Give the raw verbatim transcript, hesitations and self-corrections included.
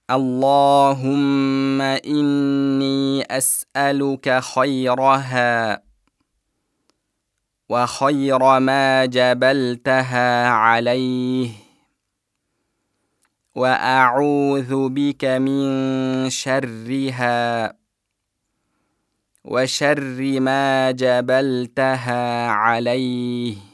اللهم إني أسألك خيرها وخير ما جبلتها عليه، وأعوذ بك من شرها وشر ما جبلتها عليه.